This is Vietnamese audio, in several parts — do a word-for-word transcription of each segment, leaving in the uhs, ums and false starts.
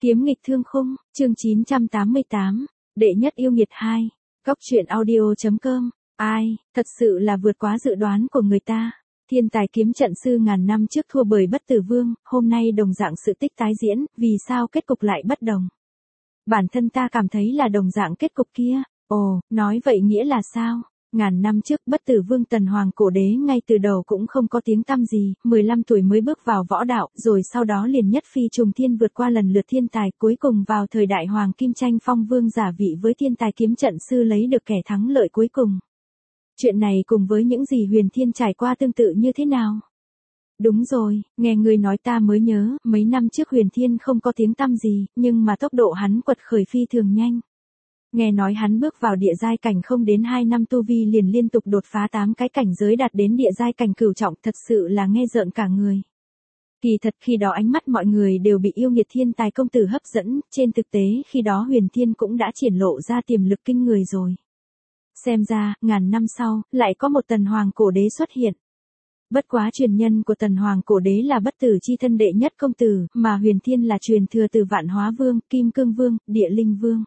Kiếm nghịch thương khung, chương chín trăm tám mươi tám, đệ nhất yêu nghiệt hai, góc truyện audio.com, ai, thật sự là vượt quá dự đoán của người ta. Thiên tài kiếm trận sư ngàn năm trước thua bởi Bất Tử Vương, hôm nay đồng dạng sự tích tái diễn, vì sao kết cục lại bất đồng? Bản thân ta cảm thấy là đồng dạng kết cục kia, ồ, nói vậy nghĩa là sao? Ngàn năm trước Bất Tử Vương Tần Hoàng cổ đế ngay từ đầu cũng không có tiếng tăm gì, mười lăm tuổi mới bước vào võ đạo, rồi sau đó liền nhất phi trùng thiên vượt qua lần lượt thiên tài, cuối cùng vào thời đại Hoàng Kim tranh phong vương giả vị với thiên tài kiếm trận sư lấy được kẻ thắng lợi cuối cùng. Chuyện này cùng với những gì Huyền Thiên trải qua tương tự như thế nào? Đúng rồi, nghe người nói ta mới nhớ, mấy năm trước Huyền Thiên không có tiếng tăm gì, nhưng mà tốc độ hắn quật khởi phi thường nhanh. Nghe nói hắn bước vào địa giai cảnh không đến hai năm tu vi liền liên tục đột phá tám cái cảnh giới đạt đến địa giai cảnh cửu trọng, thật sự là nghe rợn cả người. Kỳ thật khi đó ánh mắt mọi người đều bị yêu nghiệt thiên tài công tử hấp dẫn, trên thực tế khi đó Huyền Thiên cũng đã triển lộ ra tiềm lực kinh người rồi. Xem ra, ngàn năm sau, lại có một Tần Hoàng cổ đế xuất hiện. Bất quá truyền nhân của Tần Hoàng cổ đế là bất tử chi thân đệ nhất công tử, mà Huyền Thiên là truyền thừa từ Vạn Hóa Vương, Kim Cương Vương, Địa Linh Vương.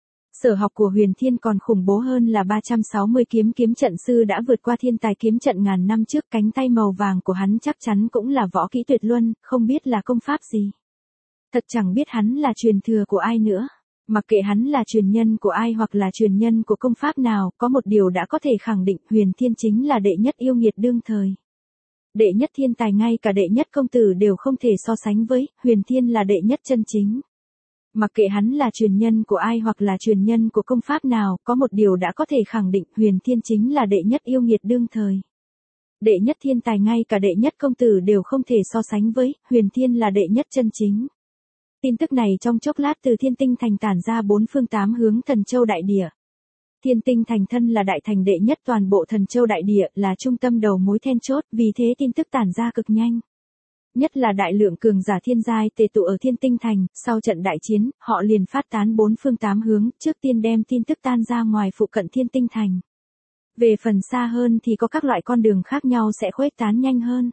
Sở học của Huyền Thiên còn khủng bố hơn là ba trăm sáu mươi kiếm kiếm trận sư đã vượt qua thiên tài kiếm trận ngàn năm trước, cánh tay màu vàng của hắn chắc chắn cũng là võ kỹ tuyệt luân, không biết là công pháp gì. Thật chẳng biết hắn là truyền thừa của ai nữa. Mặc kệ hắn là truyền nhân của ai hoặc là truyền nhân của công pháp nào, có một điều đã có thể khẳng định, Huyền Thiên chính là đệ nhất yêu nghiệt đương thời. Đệ nhất thiên tài, ngay cả đệ nhất công tử đều không thể so sánh với, Huyền Thiên là đệ nhất chân chính. Mặc kệ hắn là truyền nhân của ai hoặc là truyền nhân của công pháp nào, có một điều đã có thể khẳng định, Huyền Thiên chính là đệ nhất yêu nghiệt đương thời. Đệ nhất thiên tài, ngay cả đệ nhất công tử đều không thể so sánh với, Huyền Thiên là đệ nhất chân chính. Tin tức này trong chốc lát từ Thiên Tinh Thành tản ra bốn phương tám hướng Thần Châu đại địa. Thiên Tinh Thành thân là đại thành đệ nhất toàn bộ Thần Châu đại địa, là trung tâm đầu mối then chốt, vì thế tin tức tản ra cực nhanh. Nhất là đại lượng cường giả thiên giai tề tụ ở Thiên Tinh Thành, sau trận đại chiến, họ liền phát tán bốn phương tám hướng, trước tiên đem tin tức tan ra ngoài phụ cận Thiên Tinh Thành. Về phần xa hơn thì có các loại con đường khác nhau sẽ khuếch tán nhanh hơn.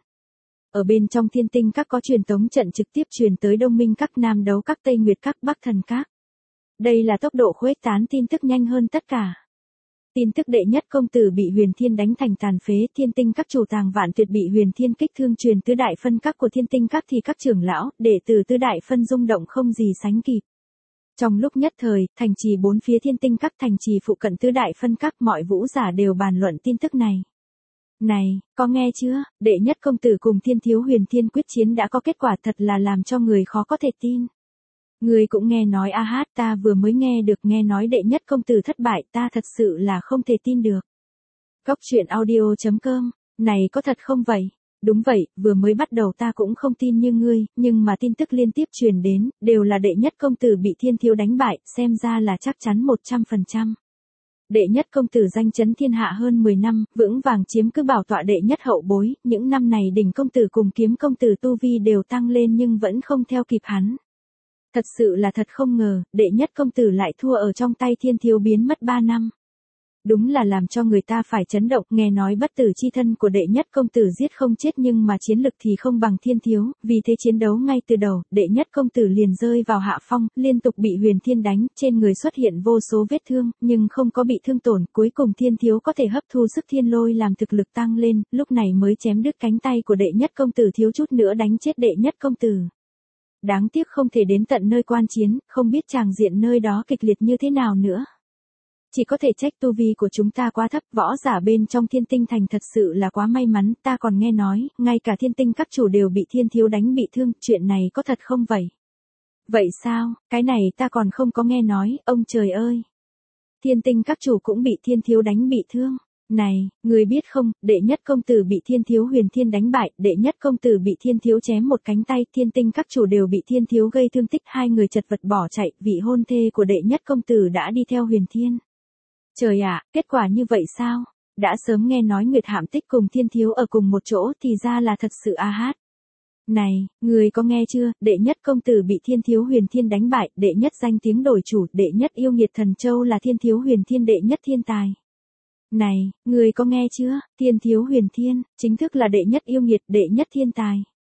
Ở bên trong Thiên Tinh Các có truyền tống trận trực tiếp truyền tới Đông Minh Các, Nam Đấu Các, Tây Nguyệt Các, Bắc Thần Các. Đây là tốc độ khuếch tán tin tức nhanh hơn tất cả. Tin tức đệ nhất công tử bị Huyền Thiên đánh thành tàn phế, Thiên Tinh Các chủ Tàng Vạn Tuyệt bị Huyền Thiên kích thương, truyền tứ đại phân các của Thiên Tinh Các thì các trưởng lão, đệ tử tứ đại phân rung động không gì sánh kịp. Trong lúc nhất thời, thành trì bốn phía Thiên Tinh Các, thành trì phụ cận tứ đại phân các, mọi vũ giả đều bàn luận tin tức này. Này, có nghe chưa, đệ nhất công tử cùng Thiên thiếu Huyền Thiên quyết chiến đã có kết quả, thật là làm cho người khó có thể tin. Người cũng nghe nói a hát, ta vừa mới nghe được, nghe nói đệ nhất công tử thất bại, ta thật sự là không thể tin được. Góc truyện audio.com, này có thật không vậy? Đúng vậy, vừa mới bắt đầu ta cũng không tin như ngươi, nhưng mà tin tức liên tiếp truyền đến, đều là đệ nhất công tử bị Thiên thiếu đánh bại, xem ra là chắc chắn một trăm phần trăm. Đệ nhất công tử danh chấn thiên hạ hơn mười năm, vững vàng chiếm cứ bảo tọa đệ nhất hậu bối, những năm này đỉnh công tử cùng kiếm công tử tu vi đều tăng lên nhưng vẫn không theo kịp hắn. Thật sự là thật không ngờ, đệ nhất công tử lại thua ở trong tay Thiên thiếu biến mất ba năm. Đúng là làm cho người ta phải chấn động, nghe nói bất tử chi thân của đệ nhất công tử giết không chết nhưng mà chiến lực thì không bằng Thiên thiếu, vì thế chiến đấu ngay từ đầu, đệ nhất công tử liền rơi vào hạ phong, liên tục bị Huyền Thiên đánh, trên người xuất hiện vô số vết thương, nhưng không có bị thương tổn, cuối cùng Thiên thiếu có thể hấp thu sức thiên lôi làm thực lực tăng lên, lúc này mới chém đứt cánh tay của đệ nhất công tử, thiếu chút nữa đánh chết đệ nhất công tử. Đáng tiếc không thể đến tận nơi quan chiến, không biết tràng diện nơi đó kịch liệt như thế nào nữa. Chỉ có thể trách tu vi của chúng ta quá thấp, võ giả bên trong Thiên Tinh Thành thật sự là quá may mắn, ta còn nghe nói, ngay cả Thiên Tinh Các chủ đều bị Thiên thiếu đánh bị thương, chuyện này có thật không vậy? Vậy sao, cái này ta còn không có nghe nói, ông trời ơi! Thiên Tinh Các chủ cũng bị Thiên thiếu đánh bị thương. Này, người biết không, đệ nhất công tử bị Thiên thiếu Huyền Thiên đánh bại, đệ nhất công tử bị Thiên thiếu chém một cánh tay, Thiên Tinh Các chủ đều bị Thiên thiếu gây thương tích, hai người chật vật bỏ chạy, vị hôn thê của đệ nhất công tử đã đi theo Huyền Thiên. Trời ạ, kết quả như vậy sao? Đã sớm nghe nói Nguyệt Hạm Tích cùng Thiên thiếu ở cùng một chỗ thì ra là thật sự a hát. Này, người có nghe chưa, đệ nhất công tử bị Thiên thiếu Huyền Thiên đánh bại, đệ nhất danh tiếng đổi chủ, đệ nhất yêu nghiệt Thần Châu là Thiên thiếu Huyền Thiên đệ nhất thiên tài. Này, người có nghe chưa, Thiên thiếu Huyền Thiên, chính thức là đệ nhất yêu nghiệt, đệ nhất thiên tài.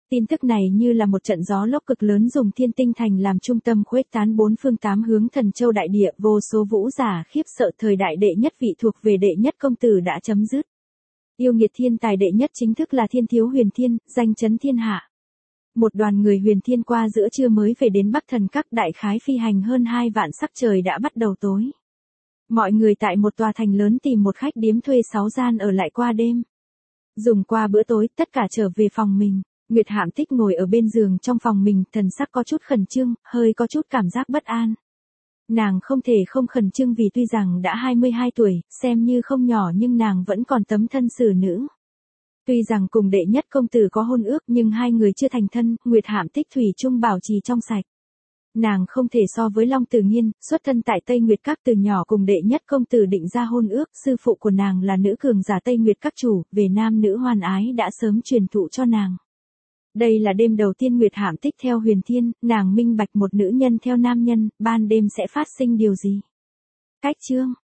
Tin tức này như là một trận gió lốc cực lớn dùng Thiên Tinh Thành làm trung tâm khuếch tán bốn phương tám hướng Thần Châu đại địa, vô số vũ giả khiếp sợ thời đại đệ nhất vị thuộc về đệ nhất công tử đã chấm dứt. Yêu nghiệt thiên tài đệ nhất chính thức là Thiên Thiếu Huyền Thiên, danh chấn thiên hạ. Một đoàn người Huyền Thiên qua giữa trưa mới về đến Bắc Thần Các, đại khái phi hành hơn hai vạn sắc trời đã bắt đầu tối. Mọi người tại một tòa thành lớn tìm một khách điếm thuê sáu gian ở lại qua đêm. Dùng qua bữa tối, tất cả trở về phòng mình. Nguyệt Hạm Tích ngồi ở bên giường trong phòng mình, thần sắc có chút khẩn trương, hơi có chút cảm giác bất an. Nàng không thể không khẩn trương vì tuy rằng đã hai mươi hai tuổi, xem như không nhỏ nhưng nàng vẫn còn tấm thân xử nữ. Tuy rằng cùng đệ nhất công tử có hôn ước nhưng hai người chưa thành thân, Nguyệt Hạm Tích thủy chung bảo trì trong sạch. Nàng không thể so với Long Tử Nghiên, xuất thân tại Tây Nguyệt Các từ nhỏ cùng đệ nhất công tử định ra hôn ước, sư phụ của nàng là nữ cường giả Tây Nguyệt Các chủ, về nam nữ hoan ái đã sớm truyền thụ cho nàng. Đây là đêm đầu tiên Nguyệt Hạm Tích theo Huyền Thiên, nàng minh bạch một nữ nhân theo nam nhân, ban đêm sẽ phát sinh điều gì. Cách chương